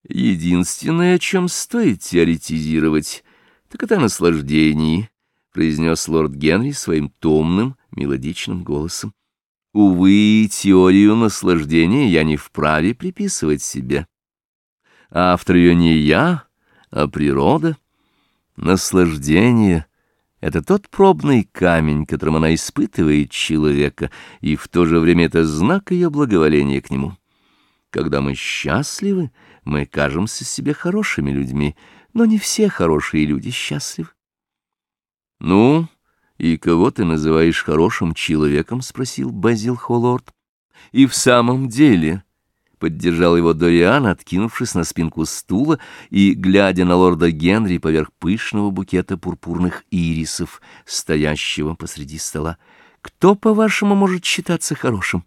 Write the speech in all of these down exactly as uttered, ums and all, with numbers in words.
Единственное, о чем стоит теоретизировать, так это о наслаждении, — произнес лорд Генри своим томным, мелодичным голосом. Увы, теорию наслаждения я не вправе приписывать себе. Автор ее не я, а природа. Наслаждение — это тот пробный камень, которым она испытывает человека, и в то же время это знак ее благоволения к нему. Когда мы счастливы, мы кажемся себе хорошими людьми, но не все хорошие люди счастливы. — Ну, и кого ты называешь хорошим человеком? — спросил Базил Холлорд. — И в самом деле... — поддержал его Дориан, откинувшись на спинку стула и глядя на лорда Генри поверх пышного букета пурпурных ирисов, стоящего посреди стола. — Кто, по-вашему, может считаться хорошим?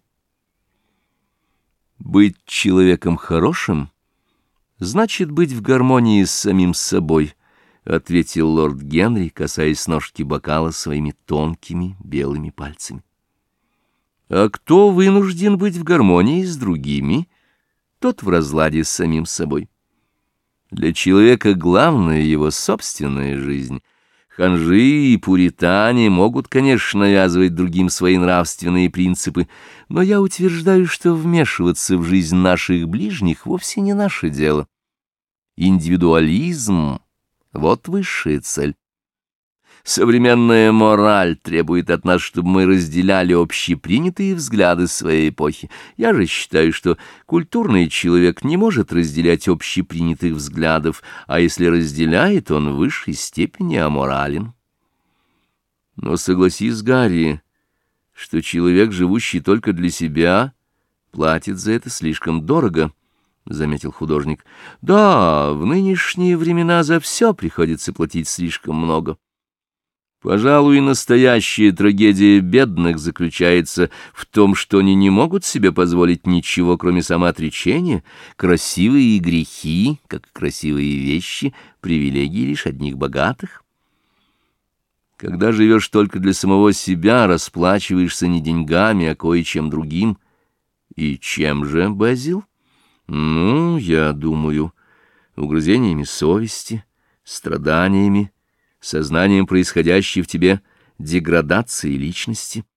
— Быть человеком хорошим значит быть в гармонии с самим собой, — ответил лорд Генри, касаясь ножки бокала своими тонкими белыми пальцами. — А кто вынужден быть в гармонии с другими, тот в разладе с самим собой. Для человека главная его собственная жизнь. Ханжи и пуритане могут, конечно, навязывать другим свои нравственные принципы, но я утверждаю, что вмешиваться в жизнь наших ближних вовсе не наше дело. Индивидуализм — вот высшая цель. Современная мораль требует от нас, чтобы мы разделяли общепринятые взгляды своей эпохи. Я же считаю, что культурный человек не может разделять общепринятых взглядов, а если разделяет, он в высшей степени аморален. Но согласись, Гарри, что человек, живущий только для себя, платит за это слишком дорого, — заметил художник. Да, в нынешние времена за все приходится платить слишком много. Пожалуй, настоящая трагедия бедных заключается в том, что они не могут себе позволить ничего, кроме самоотречения. Красивые грехи, как красивые вещи, привилегии лишь одних богатых. Когда живешь только для самого себя, расплачиваешься не деньгами, а кое-чем другим. И чем же, Базил? Ну, я думаю, угрызениями совести, страданиями, сознанием происходящей в тебе деградации личности.